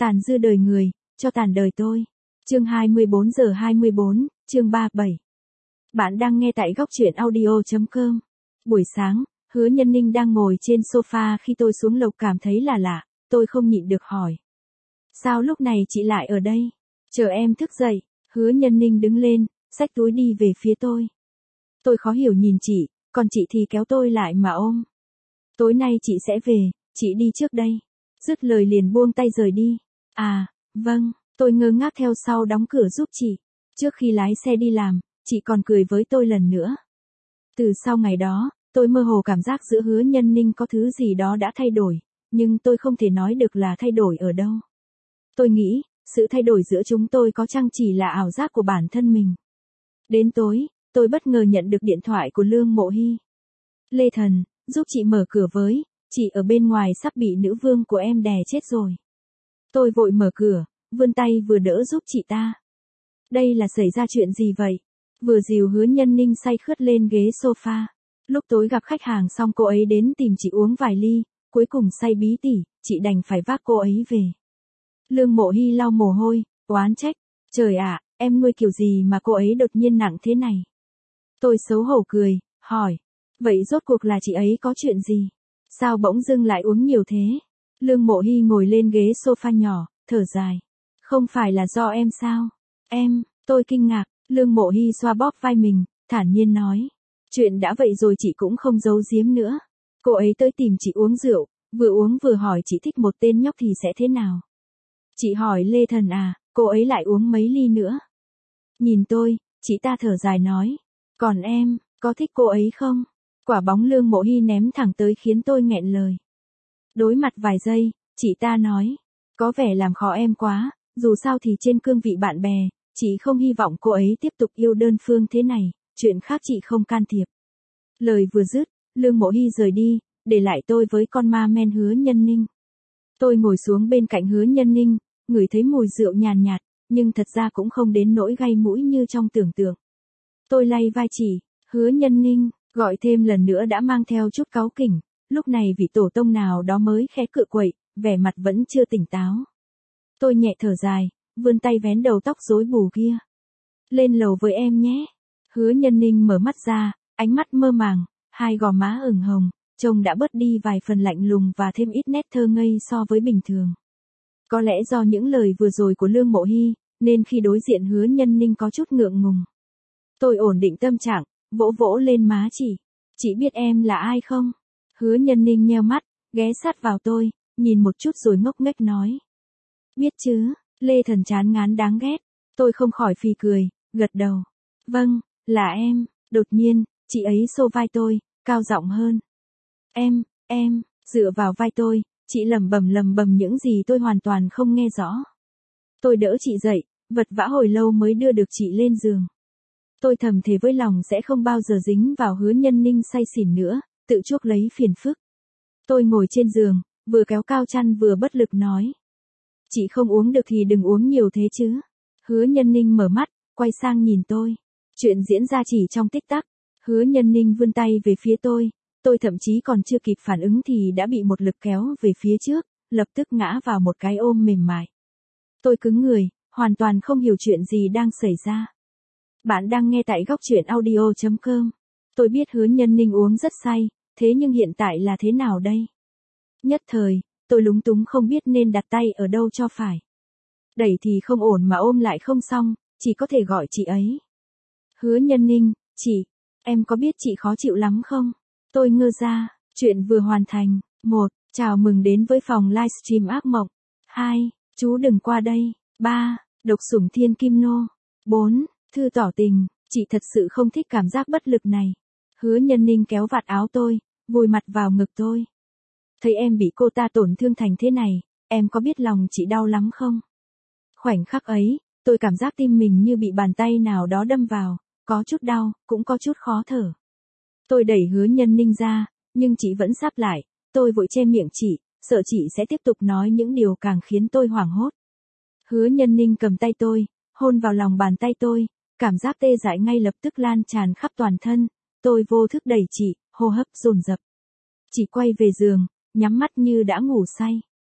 Tàn dư đời người, cho tàn đời tôi. Chương 24 giờ 24, chương 37. Bạn đang nghe tại góc truyện audio.com. Buổi sáng, Hứa Nhân Ninh đang ngồi trên sofa khi tôi xuống lầu cảm thấy là lạ, tôi không nhịn được hỏi. Sao lúc này chị lại ở đây? Chờ em thức dậy. Hứa Nhân Ninh đứng lên, xách túi đi về phía tôi. Tôi khó hiểu nhìn chị, còn chị thì kéo tôi lại mà ôm. Tối nay chị sẽ về, chị đi trước đây. Dứt lời liền buông tay rời đi. À, vâng, tôi ngơ ngác theo sau đóng cửa giúp chị. Trước khi lái xe đi làm, chị còn cười với tôi lần nữa. Từ sau ngày đó, tôi mơ hồ cảm giác giữa Hứa Nhân Ninh có thứ gì đó đã thay đổi, nhưng tôi không thể nói được là thay đổi ở đâu. Tôi nghĩ, sự thay đổi giữa chúng tôi có chăng chỉ là ảo giác của bản thân mình. Đến tối, tôi bất ngờ nhận được điện thoại của Lương Mộ Hy. Lê Thần, giúp chị mở cửa với, chị ở bên ngoài sắp bị nữ vương của em đè chết rồi. Tôi vội mở cửa, vươn tay vừa đỡ giúp chị ta. Đây là xảy ra chuyện gì vậy? Vừa dìu Hứa Nhân Ninh say khướt lên ghế sofa. Lúc tối gặp khách hàng xong cô ấy đến tìm chị uống vài ly, cuối cùng say bí tỉ, chị đành phải vác cô ấy về. Lương Mộ Hy lau mồ hôi, oán trách. Trời ạ, em nuôi kiểu gì mà cô ấy đột nhiên nặng thế này? Tôi xấu hổ cười, hỏi. Vậy rốt cuộc là chị ấy có chuyện gì? Sao bỗng dưng lại uống nhiều thế? Lương Mộ Hy ngồi lên ghế sofa nhỏ, thở dài. Không phải là do em sao? Em, tôi kinh ngạc, Lương Mộ Hy xoa bóp vai mình, thản nhiên nói. Chuyện đã vậy rồi chị cũng không giấu giếm nữa. Cô ấy tới tìm chị uống rượu, vừa uống vừa hỏi chị thích một tên nhóc thì sẽ thế nào? Chị hỏi Lê Thần à, cô ấy lại uống mấy ly nữa? Nhìn tôi, chị ta thở dài nói. Còn em, có thích cô ấy không? Quả bóng Lương Mộ Hy ném thẳng tới khiến tôi nghẹn lời. Đối mặt vài giây, chị ta nói. Có vẻ làm khó em quá, dù sao thì trên cương vị bạn bè, chị không hy vọng cô ấy tiếp tục yêu đơn phương thế này, chuyện khác chị không can thiệp. Lời vừa dứt, Lương Mộ Hy rời đi, để lại tôi với con ma men Hứa Nhân Ninh. Tôi ngồi xuống bên cạnh Hứa Nhân Ninh, ngửi thấy mùi rượu nhàn nhạt, nhưng thật ra cũng không đến nỗi gay mũi như trong tưởng tượng. Tôi lay vai chỉ, Hứa Nhân Ninh, gọi thêm lần nữa đã mang theo chút cáu kỉnh, lúc này vị tổ tông nào đó mới khẽ cựa quậy, vẻ mặt vẫn chưa tỉnh táo. Tôi nhẹ thở dài, vươn tay vén đầu tóc rối bù kia. Lên lầu với em nhé. Hứa Nhân Ninh mở mắt ra, ánh mắt mơ màng, hai gò má ửng hồng, trông đã bớt đi vài phần lạnh lùng và thêm ít nét thơ ngây so với bình thường. Có lẽ do những lời vừa rồi của Lương Mộ Hy, nên khi đối diện Hứa Nhân Ninh có chút ngượng ngùng. Tôi ổn định tâm trạng, vỗ vỗ lên má chị. Chị biết em là ai không? Hứa Nhân Ninh nheo mắt, ghé sát vào tôi, nhìn một chút rồi ngốc nghếch nói. Biết chứ, Lê Thần chán ngán đáng ghét. Tôi không khỏi phì cười, gật đầu. Vâng, là em. Đột nhiên, chị ấy xô vai tôi, cao giọng hơn. Em, dựa vào vai tôi, chị lẩm bẩm những gì tôi hoàn toàn không nghe rõ. Tôi đỡ chị dậy, vật vã hồi lâu mới đưa được chị lên giường. Tôi thầm thề với lòng sẽ không bao giờ dính vào Hứa Nhân Ninh say xỉn nữa, tự chuốc lấy phiền phức. Tôi ngồi trên giường, vừa kéo cao chăn vừa bất lực nói. Chị không uống được thì đừng uống nhiều thế chứ. Hứa Nhân Ninh mở mắt, quay sang nhìn tôi. Chuyện diễn ra chỉ trong tích tắc. Hứa Nhân Ninh vươn tay về phía tôi thậm chí còn chưa kịp phản ứng thì đã bị một lực kéo về phía trước, lập tức ngã vào một cái ôm mềm mại. Tôi cứng người, hoàn toàn không hiểu chuyện gì đang xảy ra. Bạn đang nghe tại góc truyện audio.com. Tôi biết Hứa Nhân Ninh uống rất say, thế nhưng hiện tại là thế nào đây? Nhất thời, tôi lúng túng không biết nên đặt tay ở đâu cho phải. Đẩy thì không ổn mà ôm lại không xong, chỉ có thể gọi chị ấy. Hứa Nhân Ninh, chị, em có biết chị khó chịu lắm không? Tôi ngơ ra, chuyện vừa hoàn thành. 1. Chào mừng đến với phòng livestream ác mộng. 2. Chú đừng qua đây. 3. Độc sủng thiên kim nô. 4. Thư tỏ tình, chị thật sự không thích cảm giác bất lực này. Hứa Nhân Ninh kéo vạt áo tôi, vùi mặt vào ngực tôi. Thấy em bị cô ta tổn thương thành thế này, em có biết lòng chị đau lắm không? Khoảnh khắc ấy, tôi cảm giác tim mình như bị bàn tay nào đó đâm vào, có chút đau, cũng có chút khó thở. Tôi đẩy Hứa Nhân Ninh ra, nhưng chị vẫn sáp lại, tôi vội che miệng chị, sợ chị sẽ tiếp tục nói những điều càng khiến tôi hoảng hốt. Hứa Nhân Ninh cầm tay tôi, hôn vào lòng bàn tay tôi, cảm giác tê dại ngay lập tức lan tràn khắp toàn thân, tôi vô thức đẩy chị, hô hấp dồn dập. Chị quay về giường, nhắm mắt như đã ngủ say.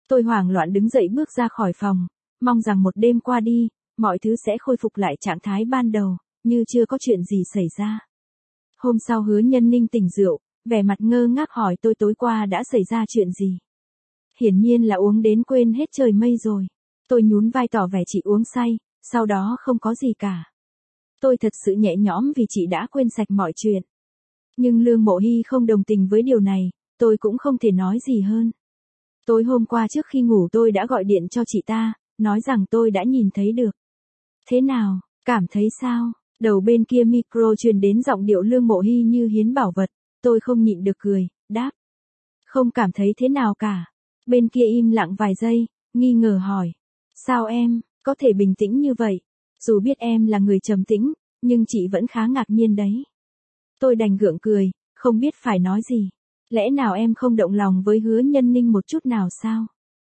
Tôi hoảng loạn đứng dậy bước ra khỏi phòng, mong rằng một đêm qua đi, mọi thứ sẽ khôi phục lại trạng thái ban đầu, như chưa có chuyện gì xảy ra. Hôm sau Hứa Nhân Ninh tỉnh rượu, vẻ mặt ngơ ngác hỏi tôi tối qua đã xảy ra chuyện gì. Hiển nhiên là uống đến quên hết trời mây rồi. Tôi nhún vai tỏ vẻ chị uống say, sau đó không có gì cả. Tôi thật sự nhẹ nhõm vì chị đã quên sạch mọi chuyện. Nhưng Lương Mộ Hy không đồng tình với điều này, tôi cũng không thể nói gì hơn. Tối hôm qua trước khi ngủ tôi đã gọi điện cho chị ta, nói rằng tôi đã nhìn thấy được. Thế nào, cảm thấy sao? Đầu bên kia micro truyền đến giọng điệu Lương Mộ Hy như hiến bảo vật, tôi không nhịn được cười, đáp. Không cảm thấy thế nào cả. Bên kia im lặng vài giây, nghi ngờ hỏi. Sao em, có thể bình tĩnh như vậy? Dù biết em là người trầm tĩnh, nhưng chị vẫn khá ngạc nhiên đấy. Tôi đành gượng cười, không biết phải nói gì. Lẽ nào em không động lòng với Hứa Nhân Ninh một chút nào sao?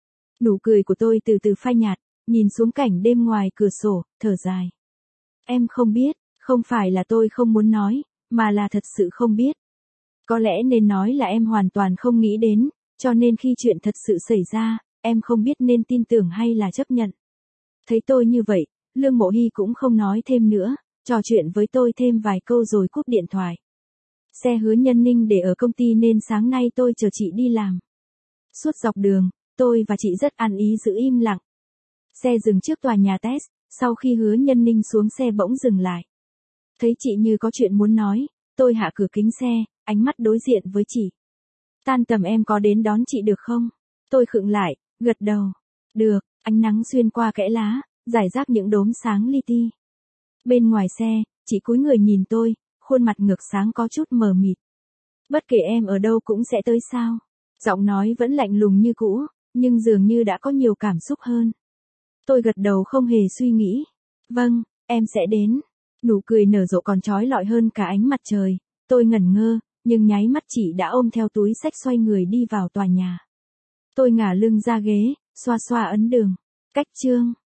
Nụ cười của tôi từ từ phai nhạt, nhìn xuống cảnh đêm ngoài cửa sổ, thở dài. Em không biết, không phải là tôi không muốn nói, mà là thật sự không biết. Có lẽ nên nói là em hoàn toàn không nghĩ đến, cho nên khi chuyện thật sự xảy ra, em không biết nên tin tưởng hay là chấp nhận. Thấy tôi như vậy, Lương Mộ Hy cũng không nói thêm nữa, trò chuyện với tôi thêm vài câu rồi cúp điện thoại. Xe Hứa Nhân Ninh để ở công ty nên sáng nay tôi chờ chị đi làm. Suốt dọc đường, tôi và chị rất ăn ý giữ im lặng. Xe dừng trước tòa nhà test, sau khi Hứa Nhân Ninh xuống xe bỗng dừng lại. Thấy chị như có chuyện muốn nói, tôi hạ cửa kính xe, ánh mắt đối diện với chị. Tan tầm em có đến đón chị được không? Tôi khựng lại, gật đầu. Được, ánh nắng xuyên qua kẽ lá, rải rác những đốm sáng li ti. Bên ngoài xe, chị cúi người nhìn tôi, khuôn mặt ngược sáng có chút mờ mịt. Bất kể em ở đâu cũng sẽ tới sao? Giọng nói vẫn lạnh lùng như cũ, nhưng dường như đã có nhiều cảm xúc hơn. Tôi gật đầu không hề suy nghĩ. Vâng, em sẽ đến. Nụ cười nở rộ còn chói lọi hơn cả ánh mặt trời. Tôi ngẩn ngơ, nhưng nháy mắt chị đã ôm theo túi xách xoay người đi vào tòa nhà. Tôi ngả lưng ra ghế, xoa xoa ấn đường. Cách chương.